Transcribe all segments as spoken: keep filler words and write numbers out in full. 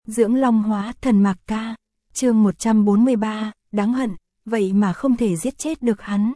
Dưỡng long hóa thần Mạc Ca, chương một trăm bốn mươi ba, đáng hận, vậy mà không thể giết chết được hắn.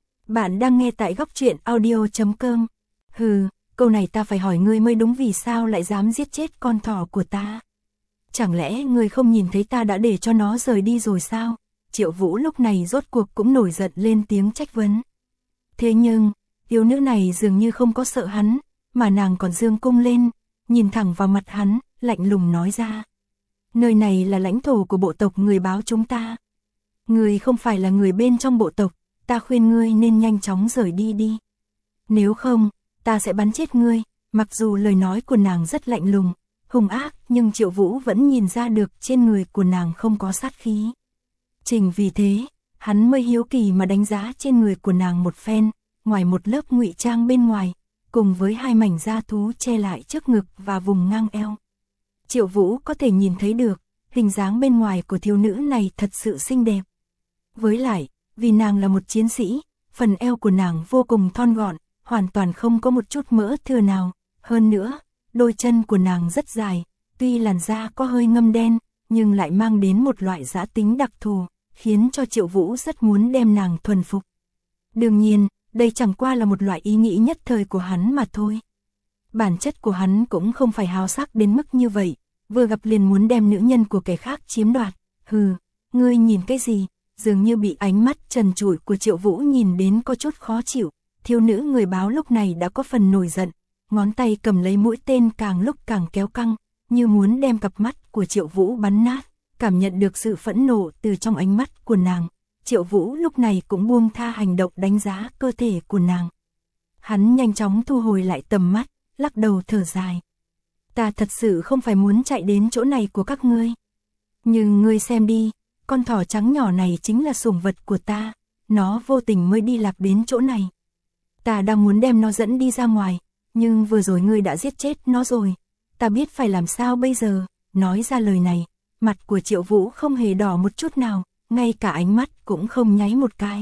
Bạn đang nghe tại góc truyện audio chấm com. Hừ, câu này ta phải hỏi ngươi mới đúng, vì sao lại dám giết chết con thỏ của ta? Chẳng lẽ ngươi không nhìn thấy ta đã để cho nó rời đi rồi sao? Triệu Vũ lúc này rốt cuộc cũng nổi giận lên tiếng trách vấn. Thế nhưng, thiếu nữ này dường như không có sợ hắn, mà nàng còn giương cung lên, nhìn thẳng vào mặt hắn, lạnh lùng nói ra. Nơi này là lãnh thổ của bộ tộc người báo chúng ta. Ngươi không phải là người bên trong bộ tộc, ta khuyên ngươi nên nhanh chóng rời đi đi. Nếu không, ta sẽ bắn chết ngươi. Mặc dù lời nói của nàng rất lạnh lùng, hung ác, nhưng Triệu Vũ vẫn nhìn ra được trên người của nàng không có sát khí. Chính vì thế, hắn mới hiếu kỳ mà đánh giá trên người của nàng một phen, ngoài một lớp ngụy trang bên ngoài, cùng với hai mảnh da thú che lại trước ngực và vùng ngang eo. Triệu Vũ có thể nhìn thấy được, hình dáng bên ngoài của thiếu nữ này thật sự xinh đẹp. Với lại, vì nàng là một chiến sĩ, phần eo của nàng vô cùng thon gọn, hoàn toàn không có một chút mỡ thừa nào. Hơn nữa, đôi chân của nàng rất dài, tuy làn da có hơi ngâm đen, nhưng lại mang đến một loại dã tính đặc thù, khiến cho Triệu Vũ rất muốn đem nàng thuần phục. Đương nhiên, đây chẳng qua là một loại ý nghĩ nhất thời của hắn mà thôi. Bản chất của hắn cũng không phải háo sắc đến mức như vậy, vừa gặp liền muốn đem nữ nhân của kẻ khác chiếm đoạt. Hừ, ngươi nhìn cái gì? Dường như bị ánh mắt trần trụi của Triệu Vũ nhìn đến có chút khó chịu, thiếu nữ người báo lúc này đã có phần nổi giận, ngón tay cầm lấy mũi tên càng lúc càng kéo căng, như muốn đem cặp mắt của Triệu Vũ bắn nát. Cảm nhận được sự phẫn nộ từ trong ánh mắt của nàng, Triệu Vũ lúc này cũng buông tha hành động đánh giá cơ thể của nàng. Hắn nhanh chóng thu hồi lại tầm mắt, lắc đầu thở dài. Ta thật sự không phải muốn chạy đến chỗ này của các ngươi. Nhưng ngươi xem đi, con thỏ trắng nhỏ này chính là sủng vật của ta, nó vô tình mới đi lạc đến chỗ này. Ta đang muốn đem nó dẫn đi ra ngoài, nhưng vừa rồi ngươi đã giết chết nó rồi. Ta biết phải làm sao bây giờ. Nói ra lời này, mặt của Triệu Vũ không hề đỏ một chút nào, ngay cả ánh mắt cũng không nháy một cái.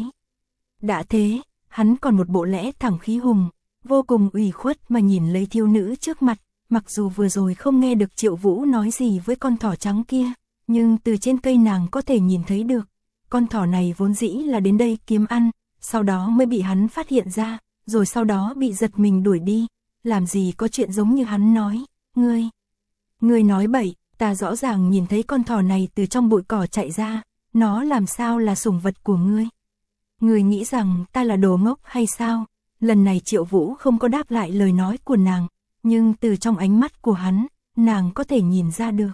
Đã thế, hắn còn một bộ lẽ thẳng khí hùng, vô cùng ủy khuất mà nhìn lấy thiếu nữ trước mặt. Mặc dù vừa rồi không nghe được Triệu Vũ nói gì với con thỏ trắng kia, nhưng từ trên cây nàng có thể nhìn thấy được, con thỏ này vốn dĩ là đến đây kiếm ăn, sau đó mới bị hắn phát hiện ra, rồi sau đó bị giật mình đuổi đi. Làm gì có chuyện giống như hắn nói. Ngươi, ngươi nói bậy, ta rõ ràng nhìn thấy con thỏ này từ trong bụi cỏ chạy ra, nó làm sao là sủng vật của ngươi? Ngươi nghĩ rằng ta là đồ ngốc hay sao? Lần này Triệu Vũ không có đáp lại lời nói của nàng, nhưng từ trong ánh mắt của hắn, nàng có thể nhìn ra được.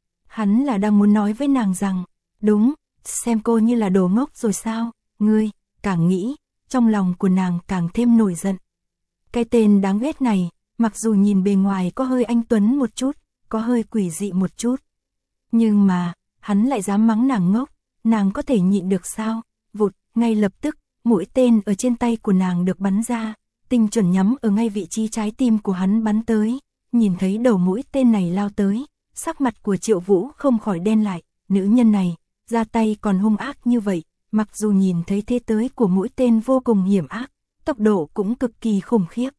Hắn là đang muốn nói với nàng rằng, đúng, xem cô như là đồ ngốc rồi sao? Ngươi, càng nghĩ, trong lòng của nàng càng thêm nổi giận. Cái tên đáng ghét này, mặc dù nhìn bề ngoài có hơi anh tuấn một chút, có hơi quỷ dị một chút, nhưng mà, hắn lại dám mắng nàng ngốc, nàng có thể nhịn được sao? Vụt, ngay lập tức, mũi tên ở trên tay của nàng được bắn ra, tinh chuẩn nhắm ở ngay vị trí trái tim của hắn bắn tới. Nhìn thấy đầu mũi tên này lao tới, sắc mặt của Triệu Vũ không khỏi đen lại. Nữ nhân này, ra tay còn hung ác như vậy, mặc dù nhìn thấy thế tới của mũi tên vô cùng hiểm ác, tốc độ cũng cực kỳ khủng khiếp.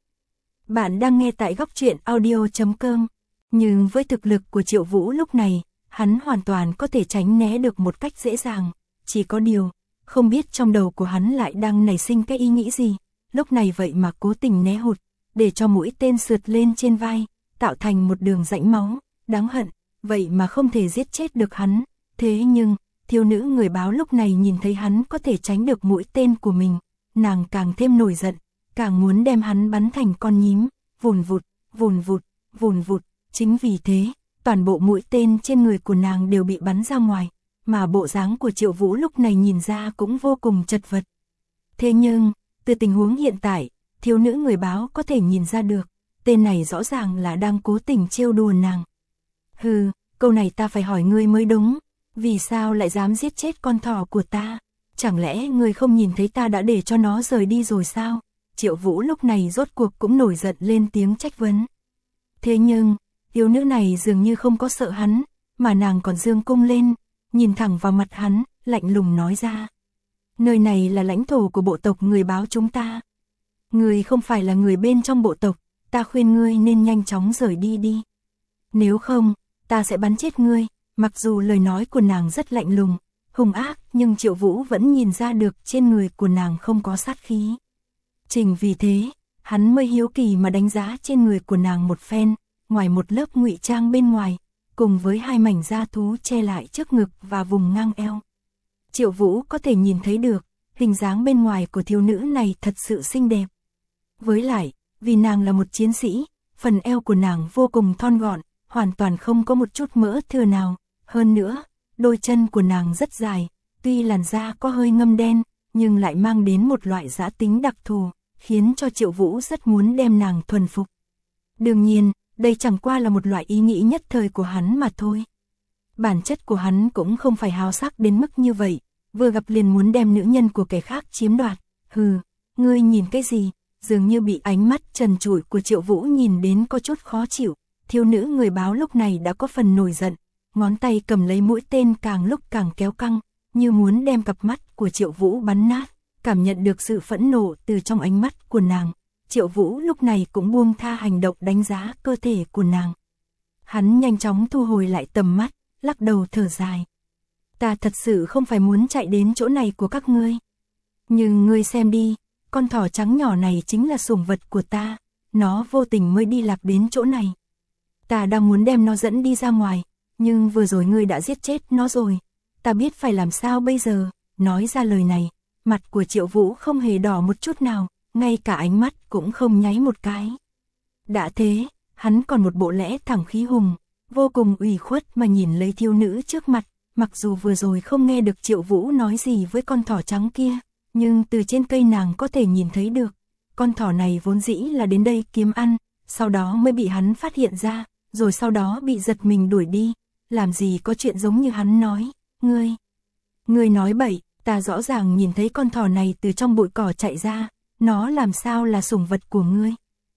Bạn đang nghe tại góc truyện audio chấm com. Nhưng với thực lực của Triệu Vũ lúc này, hắn hoàn toàn có thể tránh né được một cách dễ dàng. Chỉ có điều, không biết trong đầu của hắn lại đang nảy sinh cái ý nghĩ gì, lúc này vậy mà cố tình né hụt, để cho mũi tên sượt lên trên vai, tạo thành một đường rãnh máu. Đáng hận, vậy mà không thể giết chết được hắn. Thế nhưng, thiếu nữ người báo lúc này nhìn thấy hắn có thể tránh được mũi tên của mình, nàng càng thêm nổi giận, càng muốn đem hắn bắn thành con nhím, vùn vụt, vùn vụt, vùn vụt. Chính vì thế, toàn bộ mũi tên trên người của nàng đều bị bắn ra ngoài, mà bộ dáng của Triệu Vũ lúc này nhìn ra cũng vô cùng chật vật. Thế nhưng, từ tình huống hiện tại, thiếu nữ người báo có thể nhìn ra được, tên này rõ ràng là đang cố tình trêu đùa nàng. Hừ, câu này ta phải hỏi ngươi mới đúng, vì sao lại dám giết chết con thỏ của ta? Chẳng lẽ ngươi không nhìn thấy ta đã để cho nó rời đi rồi sao? Triệu Vũ lúc này rốt cuộc cũng nổi giận lên tiếng trách vấn. Thế nhưng, thiếu nữ này dường như không có sợ hắn, mà nàng còn giương cung lên, nhìn thẳng vào mặt hắn, lạnh lùng nói ra. Nơi này là lãnh thổ của bộ tộc người báo chúng ta. Ngươi không phải là người bên trong bộ tộc, ta khuyên ngươi nên nhanh chóng rời đi đi. Nếu không, ta sẽ bắn chết ngươi. Mặc dù lời nói của nàng rất lạnh lùng, hung ác, nhưng Triệu Vũ vẫn nhìn ra được trên người của nàng không có sát khí. Chính vì thế, hắn mới hiếu kỳ mà đánh giá trên người của nàng một phen, ngoài một lớp ngụy trang bên ngoài, cùng với hai mảnh da thú che lại trước ngực và vùng ngang eo. Triệu Vũ có thể nhìn thấy được, hình dáng bên ngoài của thiếu nữ này thật sự xinh đẹp. Với lại, vì nàng là một chiến sĩ, phần eo của nàng vô cùng thon gọn, hoàn toàn không có một chút mỡ thừa nào. Hơn nữa, đôi chân của nàng rất dài, tuy làn da có hơi ngâm đen, nhưng lại mang đến một loại dã tính đặc thù, khiến cho Triệu Vũ rất muốn đem nàng thuần phục. Đương nhiên, đây chẳng qua là một loại ý nghĩ nhất thời của hắn mà thôi. Bản chất của hắn cũng không phải háo sắc đến mức như vậy, vừa gặp liền muốn đem nữ nhân của kẻ khác chiếm đoạt. Hừ, ngươi nhìn cái gì? Dường như bị ánh mắt trần trụi của Triệu Vũ nhìn đến có chút khó chịu, thiếu nữ người báo lúc này đã có phần nổi giận, ngón tay cầm lấy mũi tên càng lúc càng kéo căng, như muốn đem cặp mắt của Triệu Vũ bắn nát. Cảm nhận được sự phẫn nộ từ trong ánh mắt của nàng, Triệu Vũ lúc này cũng buông tha hành động đánh giá cơ thể của nàng. Hắn nhanh chóng thu hồi lại tầm mắt, lắc đầu thở dài. Ta thật sự không phải muốn chạy đến chỗ này của các ngươi. Nhưng ngươi xem đi, con thỏ trắng nhỏ này chính là sủng vật của ta, nó vô tình mới đi lạc đến chỗ này. Ta đang muốn đem nó dẫn đi ra ngoài, nhưng vừa rồi ngươi đã giết chết nó rồi. Ta biết phải làm sao bây giờ. Nói ra lời này, mặt của Triệu Vũ không hề đỏ một chút nào, ngay cả ánh mắt cũng không nháy một cái. Đã thế, hắn còn một bộ lẽ thẳng khí hùng, vô cùng ủy khuất mà nhìn lấy thiếu nữ trước mặt, mặc dù vừa rồi không nghe được Triệu Vũ nói gì với con thỏ trắng kia, nhưng từ trên cây nàng có thể nhìn thấy được, con thỏ này vốn dĩ là đến đây kiếm ăn, sau đó mới bị hắn phát hiện ra, rồi sau đó bị giật mình đuổi đi, làm gì có chuyện giống như hắn nói. Ngươi, ngươi nói bậy, ta rõ ràng nhìn thấy con thỏ này từ trong bụi cỏ chạy ra, nó làm sao là sủng vật của ngươi?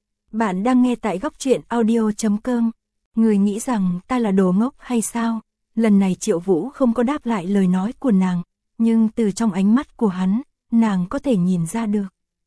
Bạn đang nghe tại góc truyện audio chấm com. Ngươi nghĩ rằng ta là đồ ngốc hay sao? Lần này Triệu Vũ không có đáp lại lời nói của nàng, nhưng từ trong ánh mắt của hắn, nàng có thể nhìn ra được.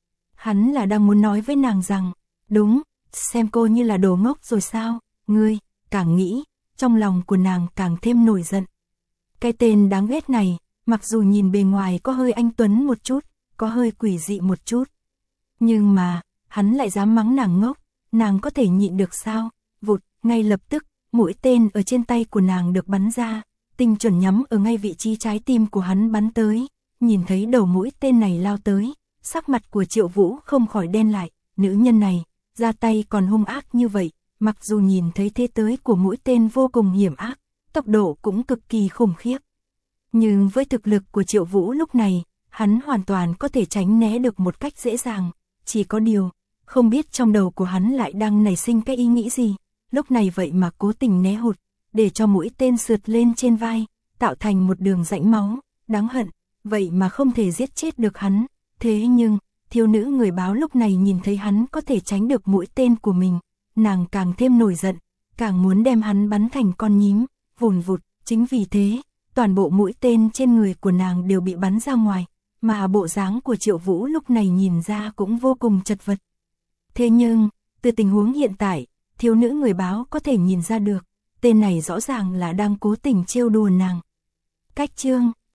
Hắn là đang muốn nói với nàng rằng, đúng, xem cô như là đồ ngốc rồi sao? Ngươi, càng nghĩ, trong lòng của nàng càng thêm nổi giận. Cái tên đáng ghét này, mặc dù nhìn bề ngoài có hơi anh tuấn một chút, có hơi quỷ dị một chút. Nhưng mà, hắn lại dám mắng nàng ngốc, nàng có thể nhịn được sao? Vụt, ngay lập tức, mũi tên ở trên tay của nàng được bắn ra, tinh chuẩn nhắm ở ngay vị trí trái tim của hắn bắn tới. Nhìn thấy đầu mũi tên này lao tới, sắc mặt của Triệu Vũ không khỏi đen lại, nữ nhân này, ra tay còn hung ác như vậy, mặc dù nhìn thấy thế tới của mũi tên vô cùng hiểm ác, tốc độ cũng cực kỳ khủng khiếp. Nhưng với thực lực của Triệu Vũ lúc này, hắn hoàn toàn có thể tránh né được một cách dễ dàng, chỉ có điều, không biết trong đầu của hắn lại đang nảy sinh cái ý nghĩ gì, lúc này vậy mà cố tình né hụt, để cho mũi tên sượt lên trên vai, tạo thành một đường rãnh máu, đáng hận, vậy mà không thể giết chết được hắn. Thế nhưng, thiếu nữ người báo lúc này nhìn thấy hắn có thể tránh được mũi tên của mình, nàng càng thêm nổi giận, càng muốn đem hắn bắn thành con nhím, vùn vụt, chính vì thế, toàn bộ mũi tên trên người của nàng đều bị bắn ra ngoài, mà bộ dáng của Triệu Vũ lúc này nhìn ra cũng vô cùng chật vật. Thế nhưng, từ tình huống hiện tại, thiếu nữ người báo có thể nhìn ra được, tên này rõ ràng là đang cố tình trêu đùa nàng. Cách chương